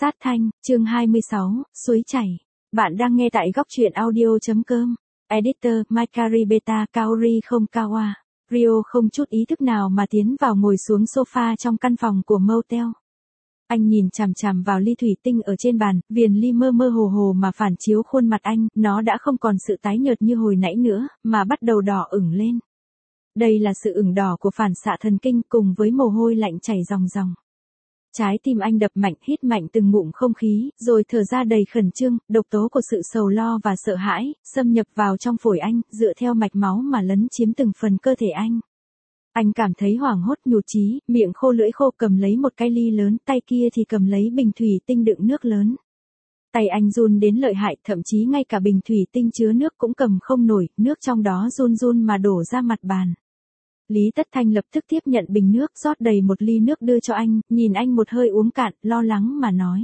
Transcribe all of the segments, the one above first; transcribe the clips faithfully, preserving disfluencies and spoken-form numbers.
Sát thanh, chương hai mươi sáu, suối chảy. Bạn đang nghe tại góc truyện audio.com. Editor, Makari Beta Kaori không Kawa. Rio không chút ý thức nào mà tiến vào ngồi xuống sofa trong căn phòng của motel. Anh nhìn chằm chằm vào ly thủy tinh ở trên bàn, viền ly mơ mơ hồ hồ mà phản chiếu khuôn mặt anh, nó đã không còn sự tái nhợt như hồi nãy nữa, mà bắt đầu đỏ ửng lên. Đây là sự ửng đỏ của phản xạ thần kinh cùng với mồ hôi lạnh chảy ròng ròng. Trái tim anh đập mạnh, hít mạnh từng ngụm không khí, rồi thở ra đầy khẩn trương, độc tố của sự sầu lo và sợ hãi, xâm nhập vào trong phổi anh, dựa theo mạch máu mà lấn chiếm từng phần cơ thể anh. Anh cảm thấy hoảng hốt nhụt chí, miệng khô lưỡi khô cầm lấy một cái ly lớn, tay kia thì cầm lấy bình thủy tinh đựng nước lớn. Tay anh run đến lợi hại, thậm chí ngay cả bình thủy tinh chứa nước cũng cầm không nổi, nước trong đó run run mà đổ ra mặt bàn. Lý Tất Thanh lập tức tiếp nhận bình nước, rót đầy một ly nước đưa cho anh, nhìn anh một hơi uống cạn, lo lắng mà nói.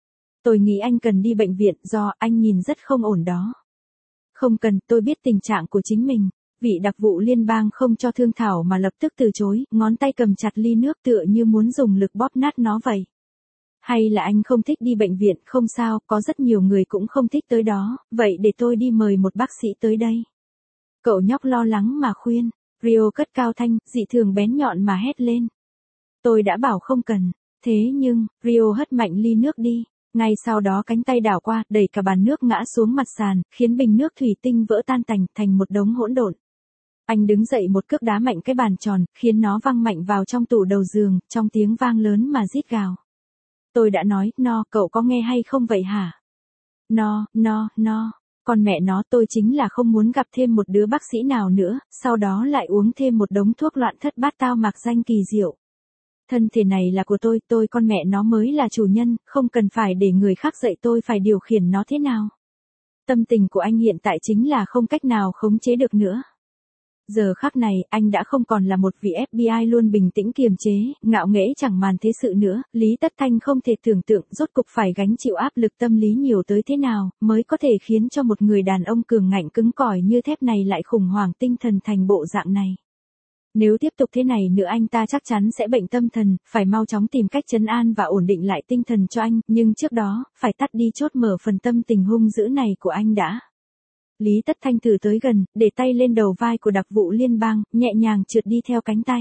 Tôi nghĩ anh cần đi bệnh viện, do anh nhìn rất không ổn đó. Không cần, tôi biết tình trạng của chính mình. Vị đặc vụ liên bang không cho thương thảo mà lập tức từ chối, ngón tay cầm chặt ly nước tựa như muốn dùng lực bóp nát nó vậy. Hay là anh không thích đi bệnh viện, không sao, có rất nhiều người cũng không thích tới đó, vậy để tôi đi mời một bác sĩ tới đây. Cậu nhóc lo lắng mà khuyên. Rio cất cao thanh, dị thường bén nhọn mà hét lên. Tôi đã bảo không cần. Thế nhưng, Rio hất mạnh ly nước đi. Ngay sau đó cánh tay đảo qua, đẩy cả bàn nước ngã xuống mặt sàn, khiến bình nước thủy tinh vỡ tan tành, thành một đống hỗn độn. Anh đứng dậy một cước đá mạnh cái bàn tròn, khiến nó văng mạnh vào trong tủ đầu giường, trong tiếng vang lớn mà rít gào. Tôi đã nói, no, cậu có nghe hay không vậy hả? No, no, no. Còn mẹ nó, tôi chính là không muốn gặp thêm một đứa bác sĩ nào nữa, sau đó lại uống thêm một đống thuốc loạn thất bát tao mạc danh kỳ diệu. Thân thể này là của tôi, tôi con mẹ nó mới là chủ nhân, không cần phải để người khác dạy tôi phải điều khiển nó thế nào. Tâm tình của anh hiện tại chính là không cách nào khống chế được nữa. Giờ khắc này, anh đã không còn là một vị ép bê i luôn bình tĩnh kiềm chế, ngạo nghễ chẳng màn thế sự nữa, Lý Tất Thanh không thể tưởng tượng rốt cục phải gánh chịu áp lực tâm lý nhiều tới thế nào, mới có thể khiến cho một người đàn ông cường ngạnh cứng cỏi như thép này lại khủng hoảng tinh thần thành bộ dạng này. Nếu tiếp tục thế này nữa anh ta chắc chắn sẽ bệnh tâm thần, phải mau chóng tìm cách trấn an và ổn định lại tinh thần cho anh, nhưng trước đó, phải tắt đi chốt mở phần tâm tình hung dữ này của anh đã. Lý Tất Thanh thử tới gần, để tay lên đầu vai của đặc vụ liên bang, nhẹ nhàng trượt đi theo cánh tay.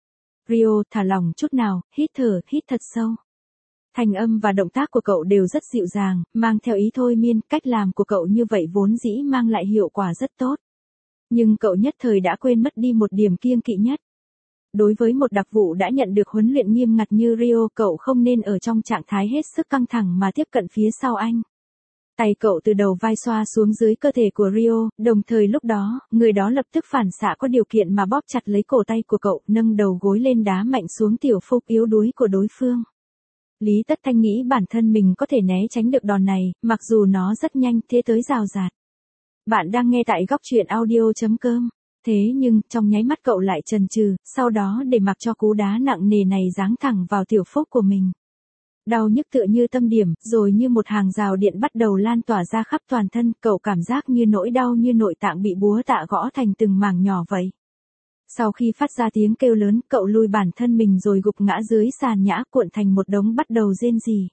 Rio, thả lỏng chút nào, hít thở, hít thật sâu. Thành âm và động tác của cậu đều rất dịu dàng, mang theo ý thôi miên, cách làm của cậu như vậy vốn dĩ mang lại hiệu quả rất tốt. Nhưng cậu nhất thời đã quên mất đi một điểm kiêng kỵ nhất. Đối với một đặc vụ đã nhận được huấn luyện nghiêm ngặt như Rio, cậu không nên ở trong trạng thái hết sức căng thẳng mà tiếp cận phía sau anh. Tay cậu từ đầu vai xoa xuống dưới cơ thể của Rio, đồng thời lúc đó, người đó lập tức phản xạ có điều kiện mà bóp chặt lấy cổ tay của cậu, nâng đầu gối lên đá mạnh xuống tiểu phúc yếu đuối của đối phương. Lý Tất Thanh nghĩ bản thân mình có thể né tránh được đòn này, mặc dù nó rất nhanh thế tới rào rạt. Bạn đang nghe tại góc truyện audio.com. Thế nhưng, trong nháy mắt cậu lại chần chừ, sau đó để mặc cho cú đá nặng nề này giáng thẳng vào tiểu phúc của mình. Đau nhức tựa như tâm điểm, rồi như một hàng rào điện bắt đầu lan tỏa ra khắp toàn thân, cậu cảm giác như nỗi đau như nội tạng bị búa tạ gõ thành từng mảng nhỏ vậy. Sau khi phát ra tiếng kêu lớn, cậu lùi bản thân mình rồi gục ngã dưới sàn nhã cuộn thành một đống bắt đầu rên rỉ.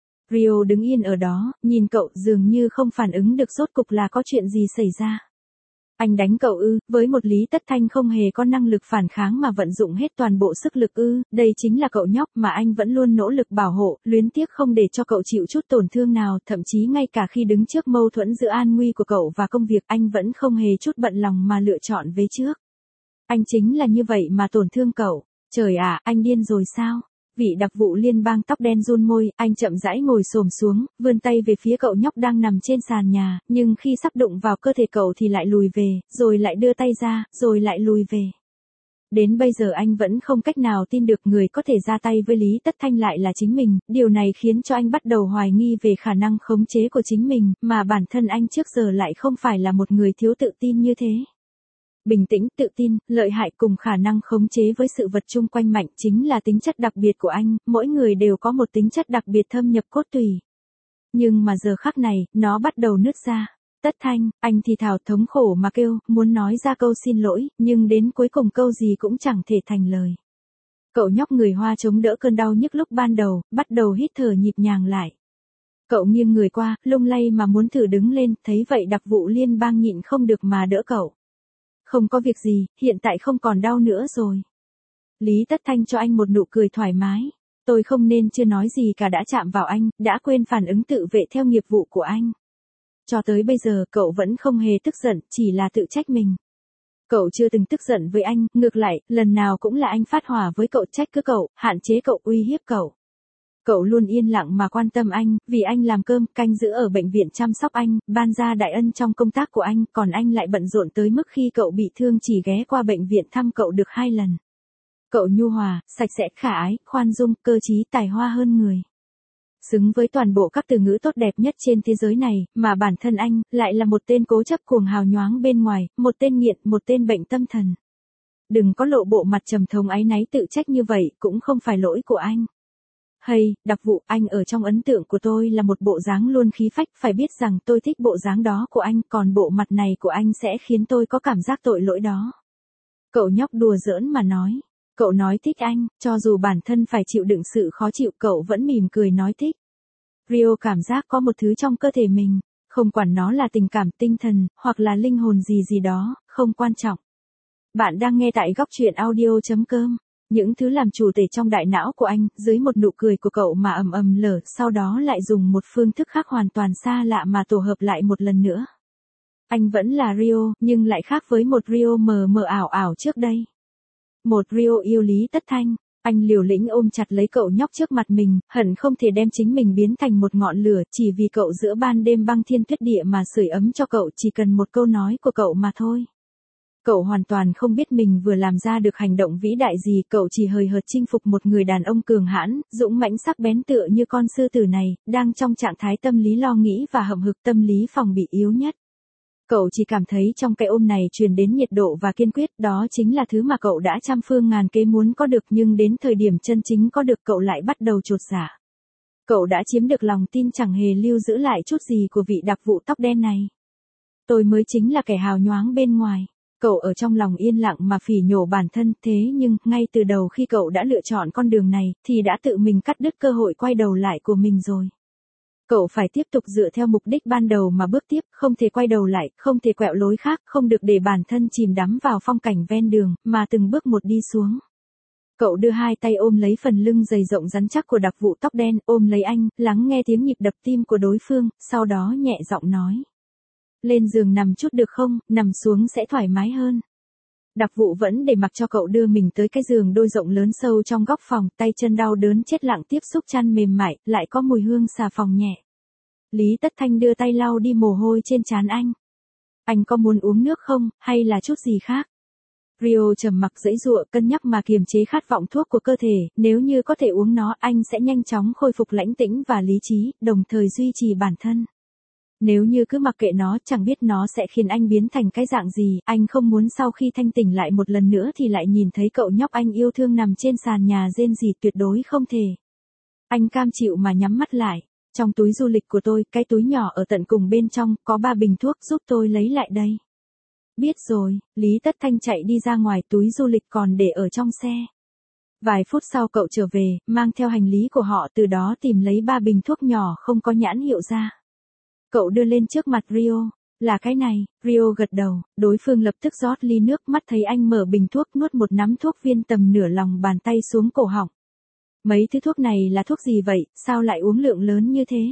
Rio đứng yên ở đó, nhìn cậu dường như không phản ứng được rốt cục là có chuyện gì xảy ra. Anh đánh cậu ư, với một Lý Tất Thanh không hề có năng lực phản kháng mà vận dụng hết toàn bộ sức lực ư, đây chính là cậu nhóc mà anh vẫn luôn nỗ lực bảo hộ, luyến tiếc không để cho cậu chịu chút tổn thương nào, thậm chí ngay cả khi đứng trước mâu thuẫn giữa an nguy của cậu và công việc anh vẫn không hề chút bận lòng mà lựa chọn về trước. Anh chính là như vậy mà tổn thương cậu. Trời ạ, anh điên rồi sao? Vị đặc vụ liên bang tóc đen run môi, anh chậm rãi ngồi xổm xuống, vươn tay về phía cậu nhóc đang nằm trên sàn nhà, nhưng khi sắp đụng vào cơ thể cậu thì lại lùi về, rồi lại đưa tay ra, rồi lại lùi về. Đến bây giờ anh vẫn không cách nào tin được người có thể ra tay với Lý Tất Thanh lại là chính mình, điều này khiến cho anh bắt đầu hoài nghi về khả năng khống chế của chính mình, mà bản thân anh trước giờ lại không phải là một người thiếu tự tin như thế. Bình tĩnh, tự tin, lợi hại cùng khả năng khống chế với sự vật chung quanh mạnh chính là tính chất đặc biệt của anh, mỗi người đều có một tính chất đặc biệt thâm nhập cốt tủy. Nhưng mà giờ khắc này, nó bắt đầu nứt ra. Tất Thanh, anh thì thào thống khổ mà kêu, muốn nói ra câu xin lỗi, nhưng đến cuối cùng câu gì cũng chẳng thể thành lời. Cậu nhóc người Hoa chống đỡ cơn đau nhức lúc ban đầu, bắt đầu hít thở nhịp nhàng lại. Cậu nghiêng người qua, lung lay mà muốn thử đứng lên, thấy vậy đặc vụ liên bang nhịn không được mà đỡ cậu. Không có việc gì, hiện tại không còn đau nữa rồi. Lý Tất Thanh cho anh một nụ cười thoải mái. Tôi không nên chưa nói gì cả đã chạm vào anh, đã quên phản ứng tự vệ theo nghiệp vụ của anh. Cho tới bây giờ cậu vẫn không hề tức giận, chỉ là tự trách mình. Cậu chưa từng tức giận với anh, ngược lại, lần nào cũng là anh phát hỏa với cậu, trách cứ cậu, hạn chế cậu, uy hiếp cậu. Cậu luôn yên lặng mà quan tâm anh, vì anh làm cơm, canh giữ ở bệnh viện chăm sóc anh, ban ra đại ân trong công tác của anh, còn anh lại bận rộn tới mức khi cậu bị thương chỉ ghé qua bệnh viện thăm cậu được hai lần. Cậu nhu hòa, sạch sẽ, khả ái, khoan dung, cơ trí, tài hoa hơn người. Xứng với toàn bộ các từ ngữ tốt đẹp nhất trên thế giới này, mà bản thân anh, lại là một tên cố chấp cuồng hào nhoáng bên ngoài, một tên nghiện, một tên bệnh tâm thần. Đừng có lộ bộ mặt trầm thống áy náy tự trách như vậy, cũng không phải lỗi của anh. Hay, đặc vụ, anh ở trong ấn tượng của tôi là một bộ dáng luôn khí phách, phải biết rằng tôi thích bộ dáng đó của anh, còn bộ mặt này của anh sẽ khiến tôi có cảm giác tội lỗi đó. Cậu nhóc đùa giỡn mà nói. Cậu nói thích anh, cho dù bản thân phải chịu đựng sự khó chịu cậu vẫn mỉm cười nói thích. Rio cảm giác có một thứ trong cơ thể mình, không quản nó là tình cảm, tinh thần, hoặc là linh hồn gì gì đó, không quan trọng. Bạn đang nghe tại góc truyện audio chấm com. Những thứ làm chủ tể trong đại não của anh, dưới một nụ cười của cậu mà ầm ầm lở, sau đó lại dùng một phương thức khác hoàn toàn xa lạ mà tổ hợp lại một lần nữa. Anh vẫn là Rio, nhưng lại khác với một Rio mờ mờ ảo ảo trước đây. Một Rio yêu Lý Tất Thanh, anh liều lĩnh ôm chặt lấy cậu nhóc trước mặt mình, hận không thể đem chính mình biến thành một ngọn lửa chỉ vì cậu giữa ban đêm băng thiên tuyết địa mà sưởi ấm cho cậu chỉ cần một câu nói của cậu mà thôi. Cậu hoàn toàn không biết mình vừa làm ra được hành động vĩ đại gì, cậu chỉ hời hợt chinh phục một người đàn ông cường hãn, dũng mãnh sắc bén tựa như con sư tử này, đang trong trạng thái tâm lý lo nghĩ và hậm hực, tâm lý phòng bị yếu nhất. Cậu chỉ cảm thấy trong cái ôm này truyền đến nhiệt độ và kiên quyết, đó chính là thứ mà cậu đã trăm phương ngàn kế muốn có được, nhưng đến thời điểm chân chính có được cậu lại bắt đầu chột dạ. Cậu đã chiếm được lòng tin chẳng hề lưu giữ lại chút gì của vị đặc vụ tóc đen này. Tôi mới chính là kẻ hào nhoáng bên ngoài. Cậu ở trong lòng yên lặng mà phỉ nhổ bản thân, thế nhưng, ngay từ đầu khi cậu đã lựa chọn con đường này, thì đã tự mình cắt đứt cơ hội quay đầu lại của mình rồi. Cậu phải tiếp tục dựa theo mục đích ban đầu mà bước tiếp, không thể quay đầu lại, không thể quẹo lối khác, không được để bản thân chìm đắm vào phong cảnh ven đường, mà từng bước một đi xuống. Cậu đưa hai tay ôm lấy phần lưng dày rộng rắn chắc của đặc vụ tóc đen, ôm lấy anh, lắng nghe tiếng nhịp đập tim của đối phương, sau đó nhẹ giọng nói. Lên giường nằm chút được không, nằm xuống sẽ thoải mái hơn. Đặc vụ vẫn để mặc cho cậu đưa mình tới cái giường đôi rộng lớn sâu trong góc phòng, tay chân đau đớn chết lặng tiếp xúc chăn mềm mại, lại có mùi hương xà phòng nhẹ. Lý Tất Thanh đưa tay lau đi mồ hôi trên trán anh. Anh có muốn uống nước không, hay là chút gì khác? Rio trầm mặc giãy giụa, cân nhắc mà kiềm chế khát vọng thuốc của cơ thể, nếu như có thể uống nó, anh sẽ nhanh chóng khôi phục lãnh tĩnh và lý trí, đồng thời duy trì bản thân. Nếu như cứ mặc kệ nó, chẳng biết nó sẽ khiến anh biến thành cái dạng gì, anh không muốn sau khi thanh tỉnh lại một lần nữa thì lại nhìn thấy cậu nhóc anh yêu thương nằm trên sàn nhà rên rỉ, tuyệt đối không thể. Anh cam chịu mà nhắm mắt lại. Trong túi du lịch của tôi, cái túi nhỏ ở tận cùng bên trong, có ba bình thuốc, giúp tôi lấy lại đây. Biết rồi, Lý Tất Thanh chạy đi ra ngoài, túi du lịch còn để ở trong xe. Vài phút sau cậu trở về, mang theo hành lý của họ, từ đó tìm lấy ba bình thuốc nhỏ không có nhãn hiệu ra. Cậu đưa lên trước mặt Rio. Là cái này, Rio gật đầu, đối phương lập tức rót ly nước, mắt thấy anh mở bình thuốc, nuốt một nắm thuốc viên tầm nửa lòng bàn tay xuống cổ họng. Mấy thứ thuốc này là thuốc gì vậy, sao lại uống lượng lớn như thế?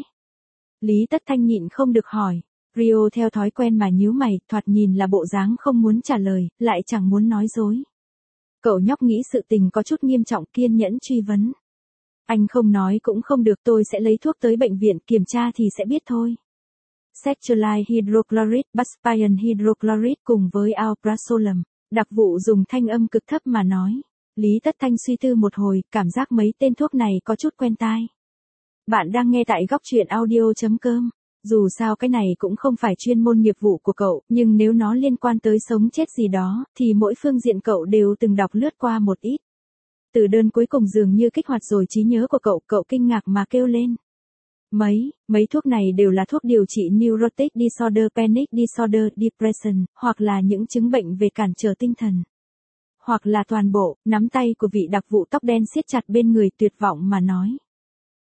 Lý Tất Thanh nhịn không được hỏi. Rio theo thói quen mà nhíu mày, thoạt nhìn là bộ dáng không muốn trả lời, lại chẳng muốn nói dối. Cậu nhóc nghĩ sự tình có chút nghiêm trọng, kiên nhẫn truy vấn. Anh không nói cũng không được, tôi sẽ lấy thuốc tới bệnh viện kiểm tra thì sẽ biết thôi. Sertraline hydrochloride, Buspion hydrochloride cùng với alprazolam. Đặc vụ dùng thanh âm cực thấp mà nói. Lý Tất Thanh suy tư một hồi, cảm giác mấy tên thuốc này có chút quen tai. Bạn đang nghe tại góc truyện audio chấm com. Dù sao cái này cũng không phải chuyên môn nghiệp vụ của cậu, nhưng nếu nó liên quan tới sống chết gì đó, thì mỗi phương diện cậu đều từng đọc lướt qua một ít. Từ đơn cuối cùng dường như kích hoạt rồi trí nhớ của cậu, cậu kinh ngạc mà kêu lên. Mấy, mấy thuốc này đều là thuốc điều trị neurotic disorder, panic disorder, depression, hoặc là những chứng bệnh về cản trở tinh thần. Hoặc là toàn bộ. Nắm tay của vị đặc vụ tóc đen siết chặt bên người, tuyệt vọng mà nói.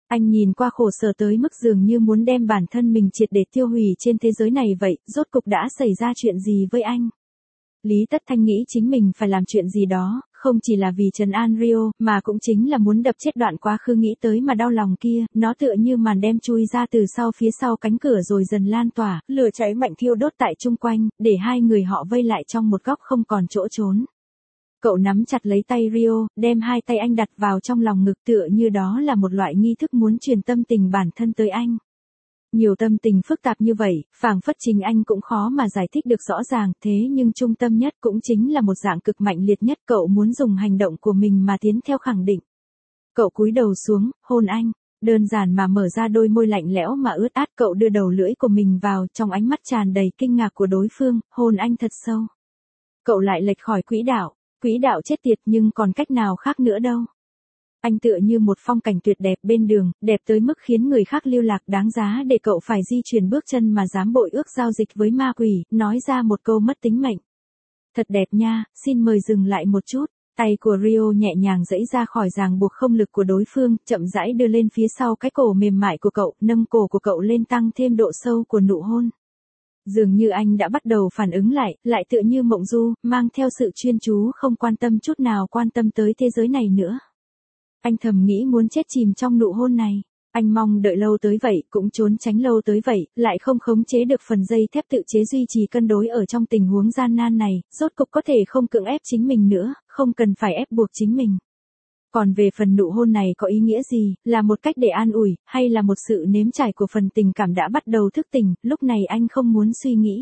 Anh nhìn qua khổ sở tới mức dường như muốn đem bản thân mình triệt để tiêu hủy trên thế giới này vậy, rốt cục đã xảy ra chuyện gì với anh? Lý Tất Thanh nghĩ chính mình phải làm chuyện gì đó, không chỉ là vì trấn an Rio, mà cũng chính là muốn đập chết đoạn quá khứ nghĩ tới mà đau lòng kia, nó tựa như màn đem chui ra từ sau phía sau cánh cửa rồi dần lan tỏa, lửa cháy mạnh thiêu đốt tại chung quanh, để hai người họ vây lại trong một góc không còn chỗ trốn. Cậu nắm chặt lấy tay Rio, đem hai tay anh đặt vào trong lòng ngực tựa như đó là một loại nghi thức muốn truyền tâm tình bản thân tới anh. Nhiều tâm tình phức tạp như vậy, phảng phất chính anh cũng khó mà giải thích được rõ ràng, thế nhưng trung tâm nhất cũng chính là một dạng cực mạnh liệt nhất, cậu muốn dùng hành động của mình mà tiến theo khẳng định. Cậu cúi đầu xuống, hôn anh, đơn giản mà mở ra đôi môi lạnh lẽo mà ướt át, cậu đưa đầu lưỡi của mình vào, trong ánh mắt tràn đầy kinh ngạc của đối phương, hôn anh thật sâu. Cậu lại lệch khỏi quỹ đạo, quỹ đạo chết tiệt nhưng còn cách nào khác nữa đâu. Anh tựa như một phong cảnh tuyệt đẹp bên đường, đẹp tới mức khiến người khác lưu lạc, đáng giá để cậu phải di chuyển bước chân mà dám bội ước giao dịch với ma quỷ, nói ra một câu mất tính mệnh. Thật đẹp nha, xin mời dừng lại một chút. Tay của Rio nhẹ nhàng giãy ra khỏi ràng buộc không lực của đối phương, chậm rãi đưa lên phía sau cái cổ mềm mại của cậu, nâng cổ của cậu lên tăng thêm độ sâu của nụ hôn. Dường như anh đã bắt đầu phản ứng lại, lại tựa như mộng du, mang theo sự chuyên chú không quan tâm chút nào quan tâm tới thế giới này nữa. Anh thầm nghĩ muốn chết chìm trong nụ hôn này. Anh mong đợi lâu tới vậy, cũng trốn tránh lâu tới vậy, lại không khống chế được phần dây thép tự chế duy trì cân đối ở trong tình huống gian nan này, rốt cục có thể không cưỡng ép chính mình nữa, không cần phải ép buộc chính mình. Còn về phần nụ hôn này có ý nghĩa gì, là một cách để an ủi, hay là một sự nếm trải của phần tình cảm đã bắt đầu thức tỉnh, lúc này anh không muốn suy nghĩ.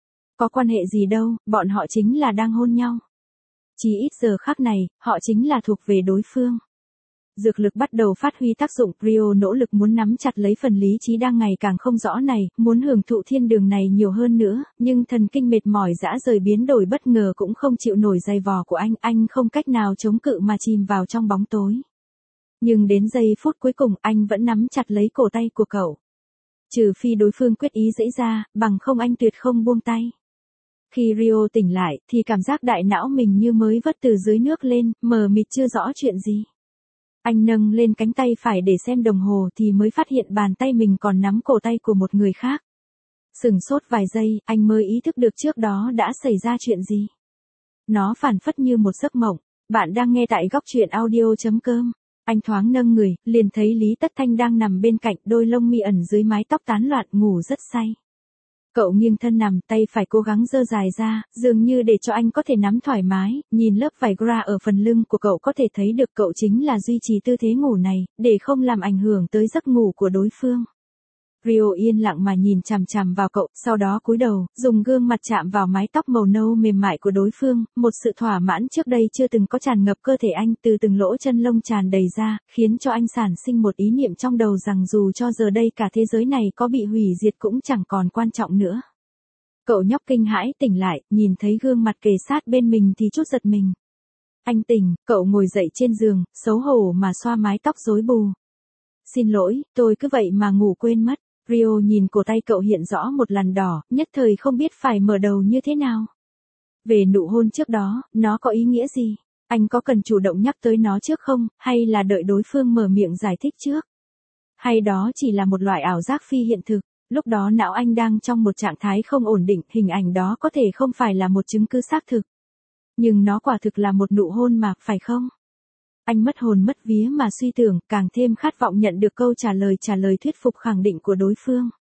Có quan hệ gì đâu, bọn họ chính là đang hôn nhau. Chỉ ít giờ khắc này, họ chính là thuộc về đối phương. Dược lực bắt đầu phát huy tác dụng, Rio nỗ lực muốn nắm chặt lấy phần lý trí đang ngày càng không rõ này, muốn hưởng thụ thiên đường này nhiều hơn nữa, nhưng thần kinh mệt mỏi dã rời biến đổi bất ngờ cũng không chịu nổi dày vò của anh, anh không cách nào chống cự mà chìm vào trong bóng tối. Nhưng đến giây phút cuối cùng anh vẫn nắm chặt lấy cổ tay của cậu. Trừ phi đối phương quyết ý giãy ra, bằng không anh tuyệt không buông tay. Khi Rio tỉnh lại, thì cảm giác đại não mình như mới vớt từ dưới nước lên, mờ mịt chưa rõ chuyện gì. Anh nâng lên cánh tay phải để xem đồng hồ thì mới phát hiện bàn tay mình còn nắm cổ tay của một người khác. Sửng sốt vài giây, anh mới ý thức được trước đó đã xảy ra chuyện gì. Nó phảng phất như một giấc mộng. Bạn đang nghe tại góc truyện audio chấm com. Anh thoáng nâng người, liền thấy Lý Tất Thanh đang nằm bên cạnh, đôi lông mi ẩn dưới mái tóc tán loạn, ngủ rất say. Cậu nghiêng thân nằm, tay phải cố gắng giơ dài ra, dường như để cho anh có thể nắm thoải mái, nhìn lớp vải gra ở phần lưng của cậu có thể thấy được cậu chính là duy trì tư thế ngủ này, để không làm ảnh hưởng tới giấc ngủ của đối phương. Rio yên lặng mà nhìn chằm chằm vào cậu, sau đó cúi đầu, dùng gương mặt chạm vào mái tóc màu nâu mềm mại của đối phương, một sự thỏa mãn trước đây chưa từng có tràn ngập cơ thể anh, từ từng lỗ chân lông tràn đầy ra, khiến cho anh sản sinh một ý niệm trong đầu rằng dù cho giờ đây cả thế giới này có bị hủy diệt cũng chẳng còn quan trọng nữa. Cậu nhóc kinh hãi tỉnh lại, nhìn thấy gương mặt kề sát bên mình thì chút giật mình. Anh tỉnh, cậu ngồi dậy trên giường, xấu hổ mà xoa mái tóc rối bù. Xin lỗi, tôi cứ vậy mà ngủ quên mất. Rio nhìn cổ tay cậu hiện rõ một lằn đỏ, nhất thời không biết phải mở đầu như thế nào. Về nụ hôn trước đó, nó có ý nghĩa gì? Anh có cần chủ động nhắc tới nó trước không, hay là đợi đối phương mở miệng giải thích trước? Hay đó chỉ là một loại ảo giác phi hiện thực, lúc đó não anh đang trong một trạng thái không ổn định, hình ảnh đó có thể không phải là một chứng cứ xác thực. Nhưng nó quả thực là một nụ hôn mà, phải không? Anh mất hồn mất vía mà suy tưởng, càng thêm khát vọng nhận được câu trả lời trả lời thuyết phục khẳng định của đối phương.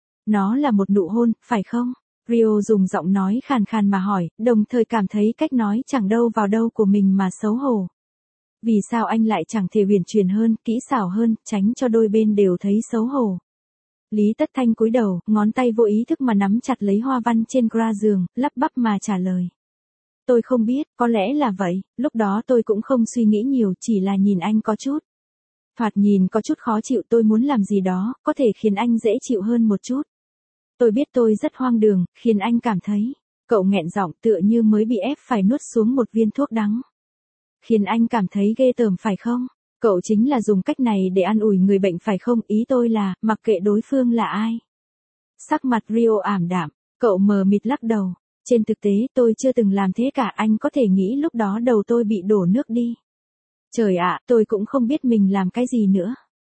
Nó là một nụ hôn, phải không? Rio dùng giọng nói khàn khàn mà hỏi, đồng thời cảm thấy cách nói chẳng đâu vào đâu của mình mà xấu hổ. Vì sao anh lại chẳng thể huyền chuyển hơn, kỹ xảo hơn, tránh cho đôi bên đều thấy xấu hổ? Lý Tất Thanh cúi đầu, ngón tay vô ý thức mà nắm chặt lấy hoa văn trên gra giường, lắp bắp mà trả lời. Tôi không biết, có lẽ là vậy, lúc đó tôi cũng không suy nghĩ nhiều, chỉ là nhìn anh có chút. Thoạt nhìn có chút khó chịu, tôi muốn làm gì đó, có thể khiến anh dễ chịu hơn một chút. Tôi biết tôi rất hoang đường, khiến anh cảm thấy. Cậu nghẹn giọng tựa như mới bị ép phải nuốt xuống một viên thuốc đắng. Khiến anh cảm thấy ghê tởm phải không? Cậu chính là dùng cách này để an ủi người bệnh phải không? Ý tôi là, mặc kệ đối phương là ai. Sắc mặt Rio ảm đạm, cậu mờ mịt lắc đầu. Trên thực tế tôi chưa từng làm thế cả, anh có thể nghĩ lúc đó đầu tôi bị đổ nước đi. Trời ạ, tôi cũng không biết mình làm cái gì nữa.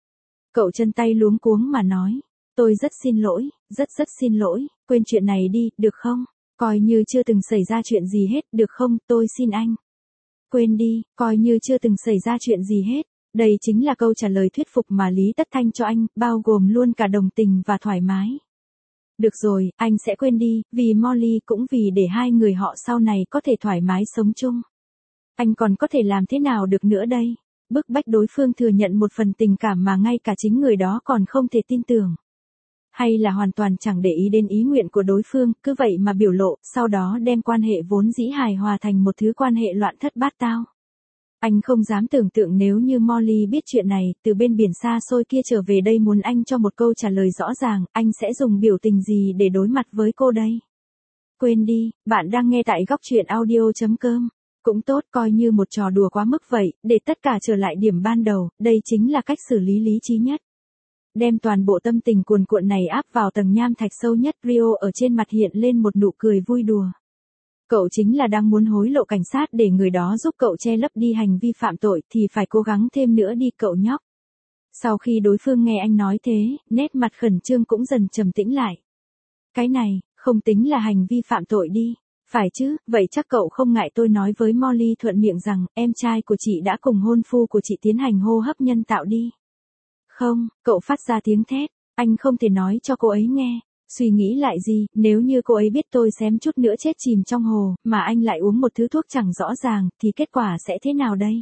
Cậu chân tay luống cuống mà nói. Tôi rất xin lỗi, rất rất xin lỗi, quên chuyện này đi, được không? Coi như chưa từng xảy ra chuyện gì hết, được không, tôi xin anh. Quên đi, coi như chưa từng xảy ra chuyện gì hết. Đây chính là câu trả lời thuyết phục mà Lý Tất Thanh cho anh, bao gồm luôn cả đồng tình và thoải mái. Được rồi, anh sẽ quên đi, vì Molly cũng vì để hai người họ sau này có thể thoải mái sống chung. Anh còn có thể làm thế nào được nữa đây? Bức bách đối phương thừa nhận một phần tình cảm mà ngay cả chính người đó còn không thể tin tưởng. Hay là hoàn toàn chẳng để ý đến ý nguyện của đối phương, cứ vậy mà biểu lộ, sau đó đem quan hệ vốn dĩ hài hòa thành một thứ quan hệ loạn thất bát tao. Anh không dám tưởng tượng nếu như Molly biết chuyện này, từ bên biển xa xôi kia trở về đây muốn anh cho một câu trả lời rõ ràng, anh sẽ dùng biểu tình gì để đối mặt với cô đây? Quên đi, bạn đang nghe tại góc truyện audio.com. Cũng tốt, coi như một trò đùa quá mức vậy, để tất cả trở lại điểm ban đầu, đây chính là cách xử lý lý trí nhất. Đem toàn bộ tâm tình cuồn cuộn này áp vào tầng nham thạch sâu nhất, Rio ở trên mặt hiện lên một nụ cười vui đùa. Cậu chính là đang muốn hối lộ cảnh sát để người đó giúp cậu che lấp đi hành vi phạm tội thì phải cố gắng thêm nữa đi cậu nhóc. Sau khi đối phương nghe anh nói thế, nét mặt khẩn trương cũng dần trầm tĩnh lại. Cái này, không tính là hành vi phạm tội đi. Phải chứ, vậy chắc cậu không ngại tôi nói với Molly thuận miệng rằng, em trai của chị đã cùng hôn phu của chị tiến hành hô hấp nhân tạo đi. Không, cậu phát ra tiếng thét, anh không thể nói cho cô ấy nghe. Suy nghĩ lại gì, nếu như cô ấy biết tôi xém chút nữa chết chìm trong hồ, mà anh lại uống một thứ thuốc chẳng rõ ràng, thì kết quả sẽ thế nào đây?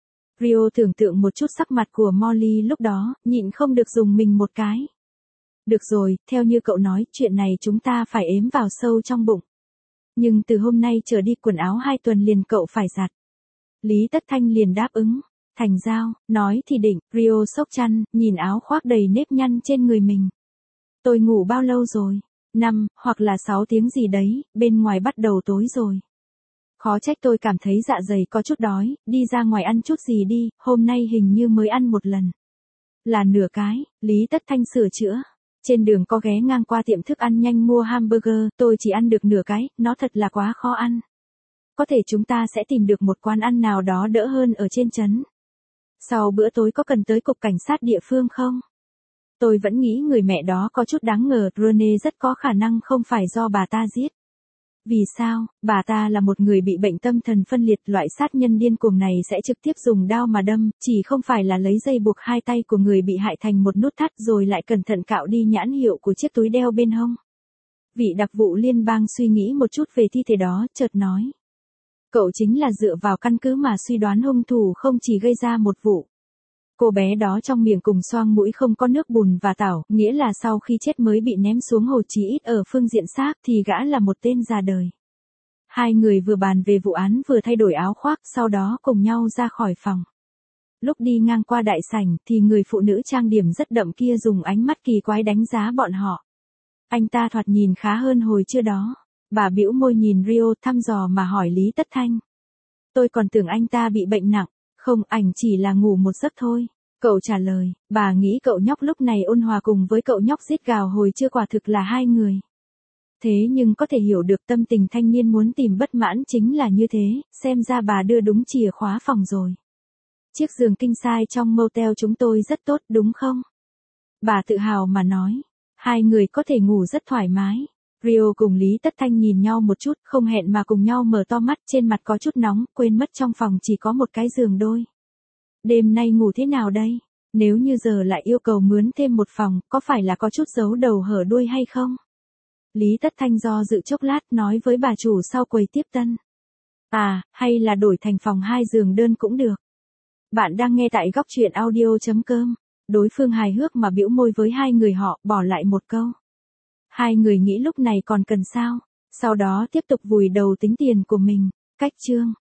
Rio tưởng tượng một chút sắc mặt của Molly lúc đó, nhịn không được dùng mình một cái. Được rồi, theo như cậu nói, chuyện này chúng ta phải ếm vào sâu trong bụng. Nhưng từ hôm nay trở đi quần áo hai tuần liền cậu phải giặt. Lý Tất Thanh liền đáp ứng. Thành giao, nói thì định, Rio sốc chăn, nhìn áo khoác đầy nếp nhăn trên người mình. Tôi ngủ bao lâu rồi? Năm, hoặc là sáu tiếng gì đấy, bên ngoài bắt đầu tối rồi. Khó trách tôi cảm thấy dạ dày có chút đói, đi ra ngoài ăn chút gì đi, hôm nay hình như mới ăn một lần. Là nửa cái, Lý Tất Thanh sửa chữa. Trên đường có ghé ngang qua tiệm thức ăn nhanh mua hamburger, tôi chỉ ăn được nửa cái, nó thật là quá khó ăn. Có thể chúng ta sẽ tìm được một quán ăn nào đó đỡ hơn ở trên trấn. Sau bữa tối có cần tới cục cảnh sát địa phương không? Tôi vẫn nghĩ người mẹ đó có chút đáng ngờ, Rene rất có khả năng không phải do bà ta giết. Vì sao? Bà ta là một người bị bệnh tâm thần phân liệt, loại sát nhân điên cuồng này sẽ trực tiếp dùng dao mà đâm, chỉ không phải là lấy dây buộc hai tay của người bị hại thành một nút thắt rồi lại cẩn thận cạo đi nhãn hiệu của chiếc túi đeo bên hông. Vị đặc vụ liên bang suy nghĩ một chút về thi thể đó, chợt nói. Cậu chính là dựa vào căn cứ mà suy đoán hung thủ không chỉ gây ra một vụ. Cô bé đó trong miệng cùng xoang mũi không có nước bùn và tảo, nghĩa là sau khi chết mới bị ném xuống hồ, chí ít ở phương diện xác thì gã là một tên già đời. Hai người vừa bàn về vụ án vừa thay đổi áo khoác, sau đó cùng nhau ra khỏi phòng. Lúc đi ngang qua đại sảnh thì người phụ nữ trang điểm rất đậm kia dùng ánh mắt kỳ quái đánh giá bọn họ. Anh ta thoạt nhìn khá hơn hồi trưa đó. Bà bĩu môi nhìn Rio thăm dò mà hỏi Lý Tất Thanh. Tôi còn tưởng anh ta bị bệnh nặng. Không, ảnh chỉ là ngủ một giấc thôi. Cậu trả lời, bà nghĩ cậu nhóc lúc này ôn hòa cùng với cậu nhóc rít gào hồi trưa quả thực là hai người. Thế nhưng có thể hiểu được tâm tình thanh niên muốn tìm bất mãn chính là như thế, xem ra bà đưa đúng chìa khóa phòng rồi. Chiếc giường king size trong motel chúng tôi rất tốt đúng không? Bà tự hào mà nói, hai người có thể ngủ rất thoải mái. Rio cùng Lý Tất Thanh nhìn nhau một chút, không hẹn mà cùng nhau mở to mắt, trên mặt có chút nóng, quên mất trong phòng chỉ có một cái giường đôi. Đêm nay ngủ thế nào đây? Nếu như giờ lại yêu cầu mướn thêm một phòng, có phải là có chút giấu đầu hở đuôi hay không? Lý Tất Thanh do dự chốc lát nói với bà chủ sau quầy tiếp tân. À, hay là đổi thành phòng hai giường đơn cũng được. Bạn đang nghe tại góc truyện audio.com. Đối phương hài hước mà bĩu môi với hai người họ, bỏ lại một câu. Hai người nghĩ lúc này còn cần sao? Sau đó tiếp tục vùi đầu tính tiền của mình. Cách chương.